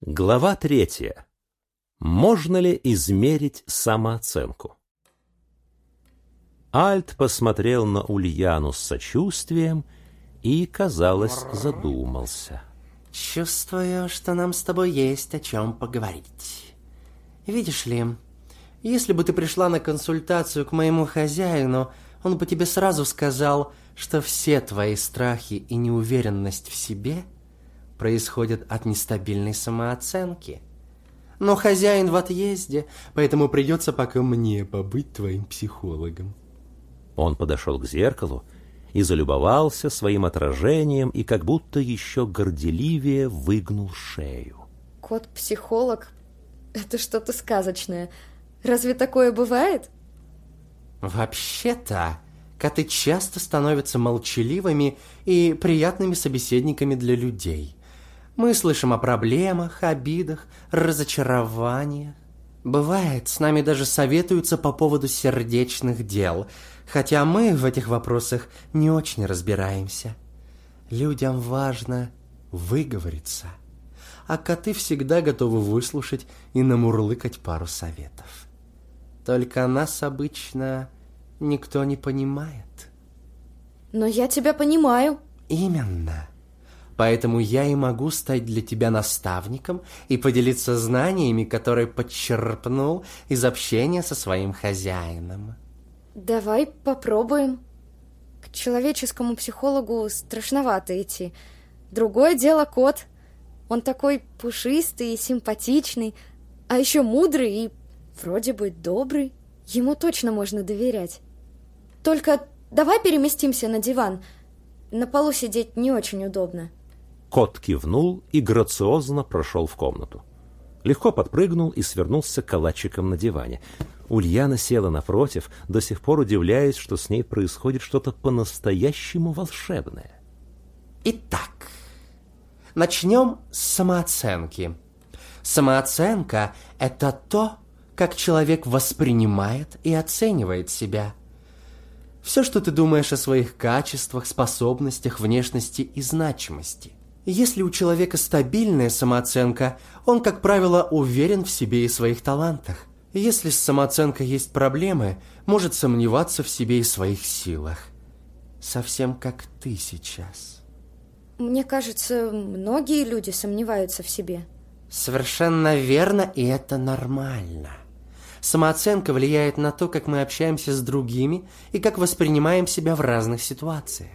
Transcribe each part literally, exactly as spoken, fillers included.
Глава третья. Можно ли измерить самооценку? Альт посмотрел на Ульяну с сочувствием и, казалось, задумался. Чувствую, что нам с тобой есть о чем поговорить. Видишь ли, если бы ты пришла на консультацию к моему хозяину, он бы тебе сразу сказал, что все твои страхи и неуверенность в себе происходят от нестабильной самооценки. Но хозяин в отъезде, поэтому придется пока мне побыть твоим психологом. Он подошел к зеркалу и залюбовался своим отражением и как будто еще горделивее выгнул шею. Кот-психолог — это что-то сказочное. Разве такое бывает? Вообще-то, коты часто становятся молчаливыми и приятными собеседниками для людей. Мы слышим о проблемах, обидах, разочарованиях. Бывает, с нами даже советуются по поводу сердечных дел, хотя мы в этих вопросах не очень разбираемся. Людям важно выговориться, а коты всегда готовы выслушать и намурлыкать пару советов. Только нас обычно никто не понимает. Но я тебя понимаю. Именно. Поэтому я и могу стать для тебя наставником и поделиться знаниями, которые подчерпнул из общения со своим хозяином. Давай попробуем. К человеческому психологу страшновато идти. Другое дело кот. Он такой пушистый и симпатичный, а еще мудрый и вроде бы добрый. Ему точно можно доверять. Только давай переместимся на диван. На полу сидеть не очень удобно. Кот кивнул и грациозно прошел в комнату. Легко подпрыгнул и свернулся калачиком на диване. Ульяна села напротив, до сих пор удивляясь, что с ней происходит что-то по-настоящему волшебное. Итак, начнем с самооценки. Самооценка – это то, как человек воспринимает и оценивает себя. Все, что ты думаешь о своих качествах, способностях, внешности и значимости. Если у человека стабильная самооценка, он, как правило, уверен в себе и своих талантах. Если с самооценкой есть проблемы, может сомневаться в себе и своих силах. Совсем как ты сейчас. Мне кажется, многие люди сомневаются в себе. Совершенно верно, и это нормально. Самооценка влияет на то, как мы общаемся с другими и как воспринимаем себя в разных ситуациях.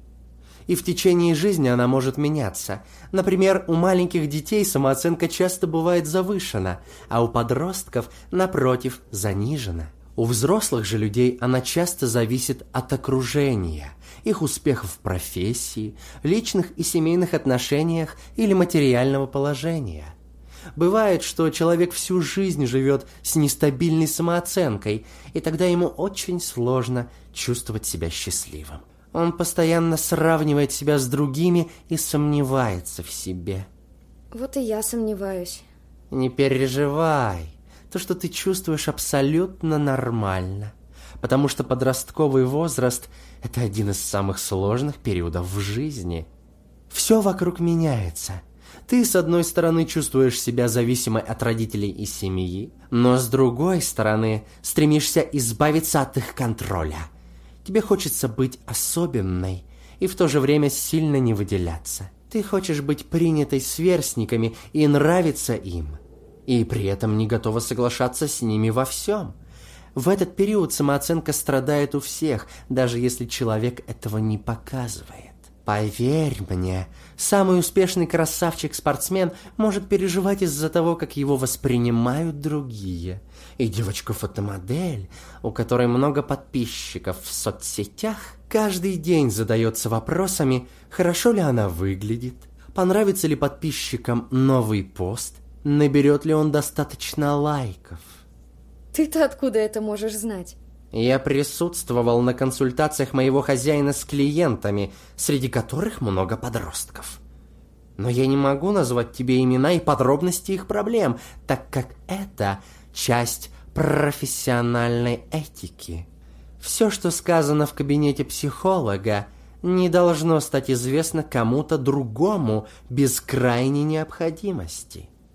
И в течение жизни она может меняться. Например, у маленьких детей самооценка часто бывает завышена, а у подростков, напротив, занижена. У взрослых же людей она часто зависит от окружения, их успехов в профессии, личных и семейных отношениях или материального положения. Бывает, что человек всю жизнь живет с нестабильной самооценкой, и тогда ему очень сложно чувствовать себя счастливым. Он постоянно сравнивает себя с другими и сомневается в себе. Вот и я сомневаюсь. Не переживай. То, что ты чувствуешь, абсолютно нормально. Потому что подростковый возраст – это один из самых сложных периодов в жизни. Все вокруг меняется. Ты, с одной стороны, чувствуешь себя зависимой от родителей и семьи, но с другой стороны, стремишься избавиться от их контроля. Тебе хочется быть особенной и в то же время сильно не выделяться. Ты хочешь быть принятой сверстниками и нравиться им, и при этом не готова соглашаться с ними во всем. В этот период самооценка страдает у всех, даже если человек этого не показывает. Поверь мне, самый успешный красавчик-спортсмен может переживать из-за того, как его воспринимают другие. И девочка-фотомодель, у которой много подписчиков в соцсетях, каждый день задается вопросами, хорошо ли она выглядит, понравится ли подписчикам новый пост, наберет ли он достаточно лайков. Ты-то откуда это можешь знать? Я присутствовал на консультациях моего хозяина с клиентами, среди которых много подростков. Но я не могу назвать тебе имена и подробности их проблем, так как это часть профессиональной этики. Все, что сказано в кабинете психолога, не должно стать известно кому-то другому без крайней необходимости.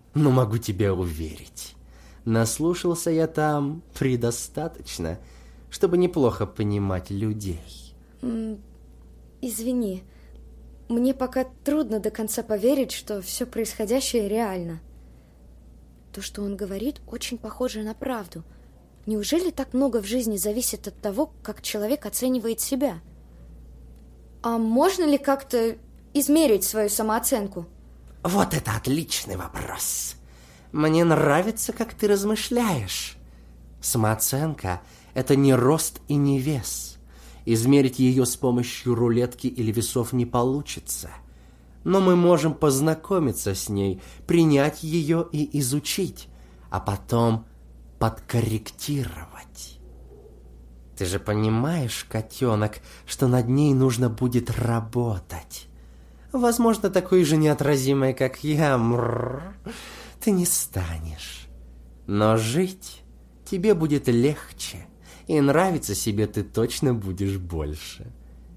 Но могу тебя уверить, наслушался я там предостаточно, чтобы неплохо понимать людей. Извини, мне пока трудно до конца поверить, что все происходящее реально. То, что он говорит, очень похоже на правду. Неужели так много в жизни зависит от того, как человек оценивает себя? А можно ли как-то измерить свою самооценку? Вот это отличный вопрос. Мне нравится, как ты размышляешь. Самооценка – это не рост и не вес. Измерить ее с помощью рулетки или весов не получится. Но мы можем познакомиться с ней, принять ее и изучить, а потом подкорректировать. Ты же понимаешь, котенок, что над ней нужно будет работать. Возможно, такой же неотразимой, как я, мрррр, ты не станешь. Но жить тебе будет легче, и нравиться себе ты точно будешь больше.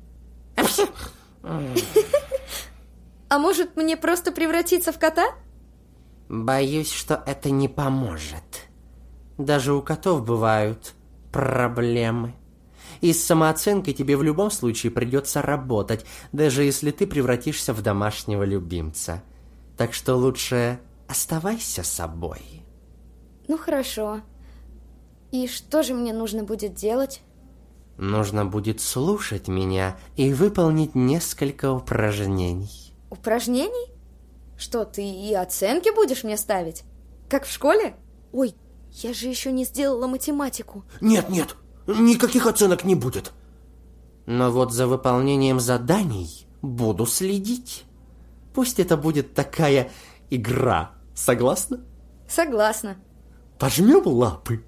А может, мне просто превратиться в кота? Боюсь, что это не поможет. Даже у котов бывают проблемы. И с самооценкой тебе в любом случае придется работать, даже если ты превратишься в домашнего любимца. Так что лучше оставайся собой. Ну хорошо. И что же мне нужно будет делать? Нужно будет слушать меня и выполнить несколько упражнений. Упражнений? Что, ты и оценки будешь мне ставить? Как в школе? Ой, я же еще не сделала математику. Нет, нет, никаких оценок не будет. Но вот за выполнением заданий буду следить. Пусть это будет такая игра. Согласна? Согласна. Пожмем лапы.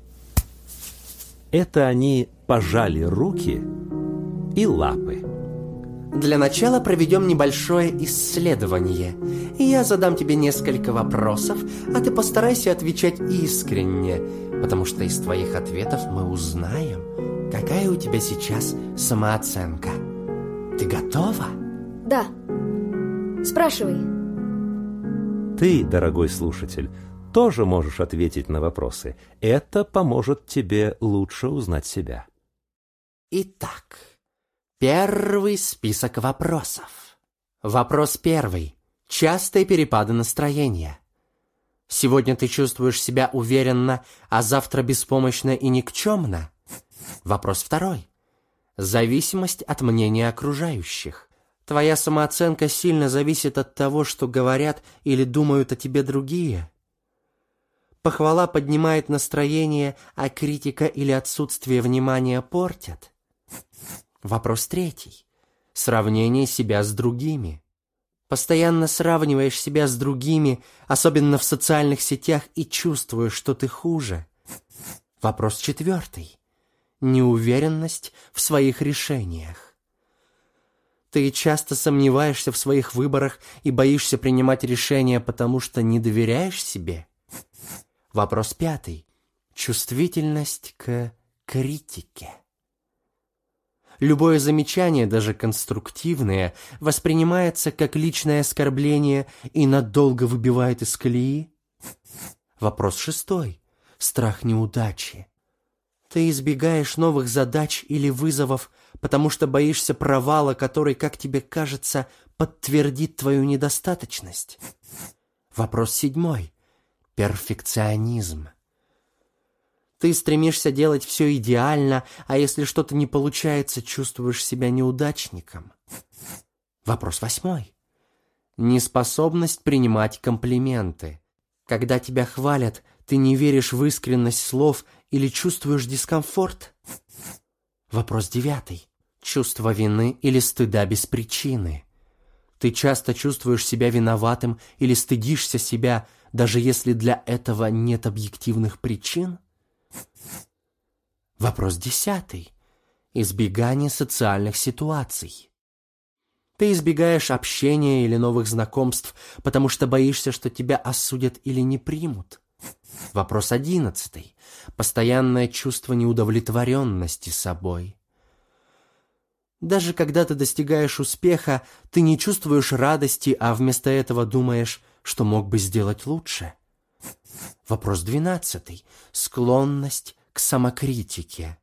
Это они пожали руки и лапы. Для начала проведем небольшое исследование. Я задам тебе несколько вопросов, а ты постарайся отвечать искренне, потому что из твоих ответов мы узнаем, какая у тебя сейчас самооценка. Ты готова? Да. Спрашивай. Ты, дорогой слушатель, тоже можешь ответить на вопросы. Это поможет тебе лучше узнать себя. Итак, первый список вопросов. Вопрос первый. Частые перепады настроения. Сегодня ты чувствуешь себя уверенно, а завтра беспомощно и никчемно? Вопрос второй. Зависимость от мнения окружающих. Твоя самооценка сильно зависит от того, что говорят или думают о тебе другие. Похвала поднимает настроение, а критика или отсутствие внимания портят. Вопрос третий. Сравнение себя с другими. Постоянно сравниваешь себя с другими, особенно в социальных сетях, и чувствуешь, что ты хуже. Вопрос четвертый. Неуверенность в своих решениях. Ты часто сомневаешься в своих выборах и боишься принимать решения, потому что не доверяешь себе. Вопрос пятый. Чувствительность к критике. Любое замечание, даже конструктивное, воспринимается как личное оскорбление и надолго выбивает из колеи. Вопрос шестой. Страх неудачи. Ты избегаешь новых задач или вызовов, потому что боишься провала, который, как тебе кажется, подтвердит твою недостаточность. Вопрос седьмой. Перфекционизм. Ты стремишься делать все идеально, а если что-то не получается, чувствуешь себя неудачником. Вопрос восьмой. Неспособность принимать комплименты. Когда тебя хвалят, ты не веришь в искренность слов или чувствуешь дискомфорт. Вопрос девятый. Чувство вины или стыда без причины. Ты часто чувствуешь себя виноватым или стыдишься себя, даже если для этого нет объективных причин. Вопрос десятый. Избегание социальных ситуаций. Ты избегаешь общения или новых знакомств, потому что боишься, что тебя осудят или не примут. Вопрос одиннадцатый. Постоянное чувство неудовлетворенности собой. Даже когда ты достигаешь успеха, ты не чувствуешь радости, а вместо этого думаешь, что мог бы сделать лучше. Вопрос двенадцатый. Склонность к самокритике.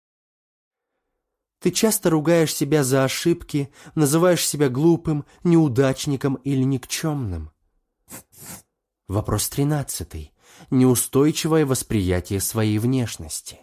Ты часто ругаешь себя за ошибки, называешь себя глупым, неудачником или никчемным. Вопрос тринадцатый. Неустойчивое восприятие своей внешности.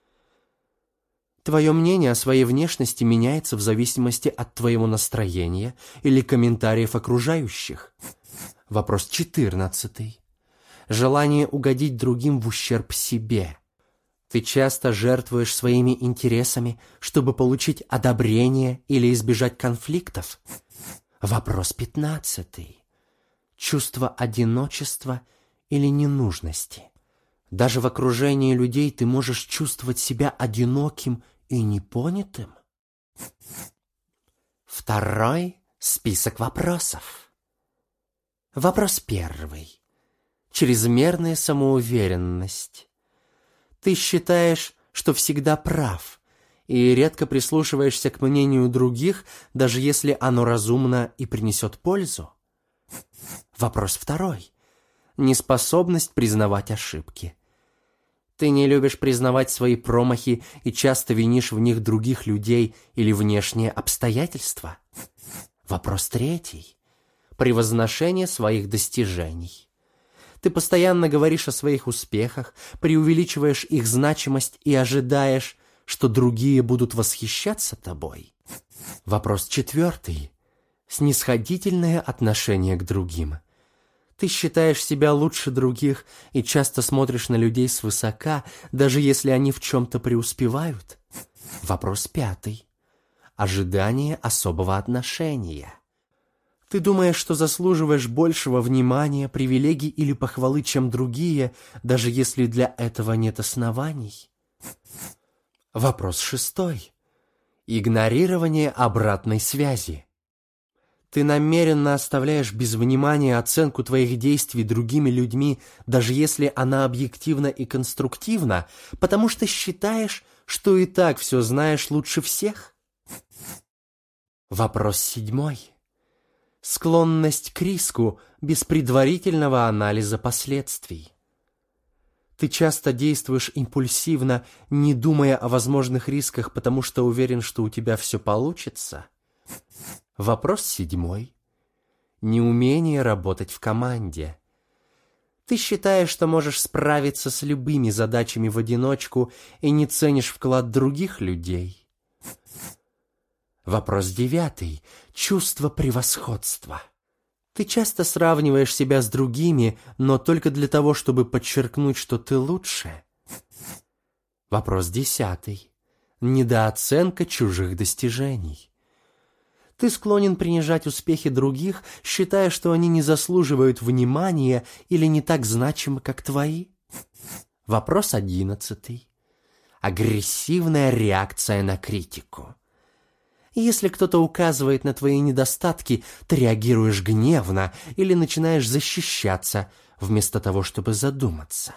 Твое мнение о своей внешности меняется в зависимости от твоего настроения или комментариев окружающих. Вопрос четырнадцатый. Желание угодить другим в ущерб себе. Ты часто жертвуешь своими интересами, чтобы получить одобрение или избежать конфликтов. Вопрос пятнадцатый. Чувство одиночества или ненужности. Даже в окружении людей ты можешь чувствовать себя одиноким и непонятым. Второй список вопросов. Вопрос первый. Чрезмерная самоуверенность. Ты считаешь, что всегда прав, и редко прислушиваешься к мнению других, даже если оно разумно и принесет пользу. Вопрос второй. Неспособность признавать ошибки. Ты не любишь признавать свои промахи и часто винишь в них других людей или внешние обстоятельства. Вопрос третий. Превозношение своих достижений. Ты постоянно говоришь о своих успехах, преувеличиваешь их значимость и ожидаешь, что другие будут восхищаться тобой. Вопрос четвертый. Снисходительное отношение к другим. Ты считаешь себя лучше других и часто смотришь на людей свысока, даже если они в чем-то преуспевают. Вопрос пятый. Ожидание особого отношения. Ты думаешь, что заслуживаешь большего внимания, привилегий или похвалы, чем другие, даже если для этого нет оснований. Вопрос шестой. Игнорирование обратной связи. Ты намеренно оставляешь без внимания оценку твоих действий другими людьми, даже если она объективна и конструктивна, потому что считаешь, что и так все знаешь лучше всех. Вопрос седьмой. Склонность к риску без предварительного анализа последствий. Ты часто действуешь импульсивно, не думая о возможных рисках, потому что уверен, что у тебя все получится. Вопрос седьмой. Неумение работать в команде. Ты считаешь, что можешь справиться с любыми задачами в одиночку и не ценишь вклад других людей. Вопрос девятый. Чувство превосходства. Ты часто сравниваешь себя с другими, но только для того, чтобы подчеркнуть, что ты лучше. Вопрос десятый. Недооценка чужих достижений. Ты склонен принижать успехи других, считая, что они не заслуживают внимания или не так значимы, как твои. Вопрос одиннадцатый. Агрессивная реакция на критику. Если кто-то указывает на твои недостатки, ты реагируешь гневно или начинаешь защищаться, вместо того, чтобы задуматься.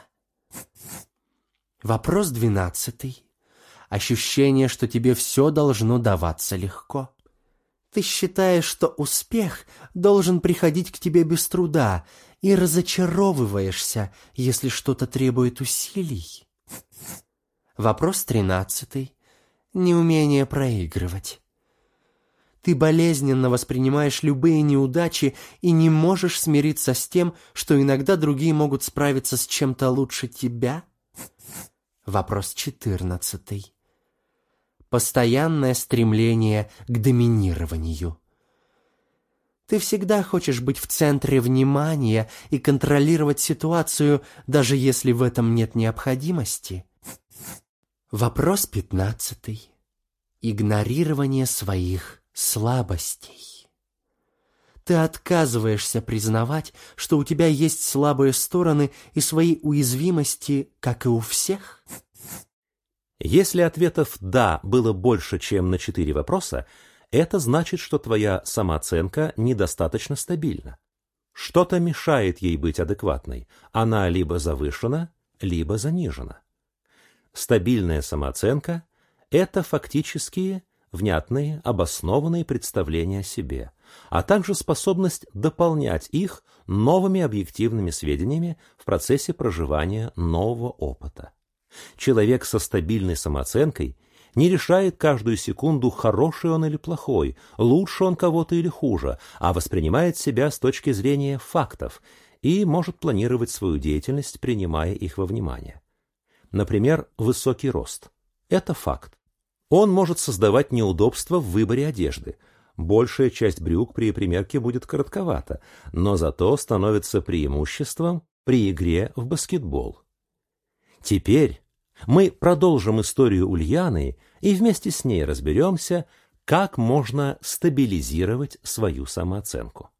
Вопрос двенадцатый. Ощущение, что тебе все должно даваться легко. Ты считаешь, что успех должен приходить к тебе без труда, и разочаровываешься, если что-то требует усилий. Вопрос тринадцатый. Неумение проигрывать. Ты болезненно воспринимаешь любые неудачи и не можешь смириться с тем, что иногда другие могут справиться с чем-то лучше тебя. Вопрос четырнадцатый. Постоянное стремление к доминированию. Ты всегда хочешь быть в центре внимания и контролировать ситуацию, даже если в этом нет необходимости. Вопрос пятнадцатый. Игнорирование своих слабостей. Ты отказываешься признавать, что у тебя есть слабые стороны и свои уязвимости, как и у всех? Если ответов «да» было больше, чем на четыре вопроса, это значит, что твоя самооценка недостаточно стабильна. Что-то мешает ей быть адекватной. Она либо завышена, либо занижена. Стабильная самооценка – это фактически внятные, обоснованные представления о себе, а также способность дополнять их новыми объективными сведениями в процессе проживания нового опыта. Человек со стабильной самооценкой не решает каждую секунду, хороший он или плохой, лучше он кого-то или хуже, а воспринимает себя с точки зрения фактов и может планировать свою деятельность, принимая их во внимание. Например, высокий рост. Это факт. Он может создавать неудобства в выборе одежды. Большая часть брюк при примерке будет коротковата, но зато становится преимуществом при игре в баскетбол. Теперь мы продолжим историю Ульяны и вместе с ней разберемся, как можно стабилизировать свою самооценку.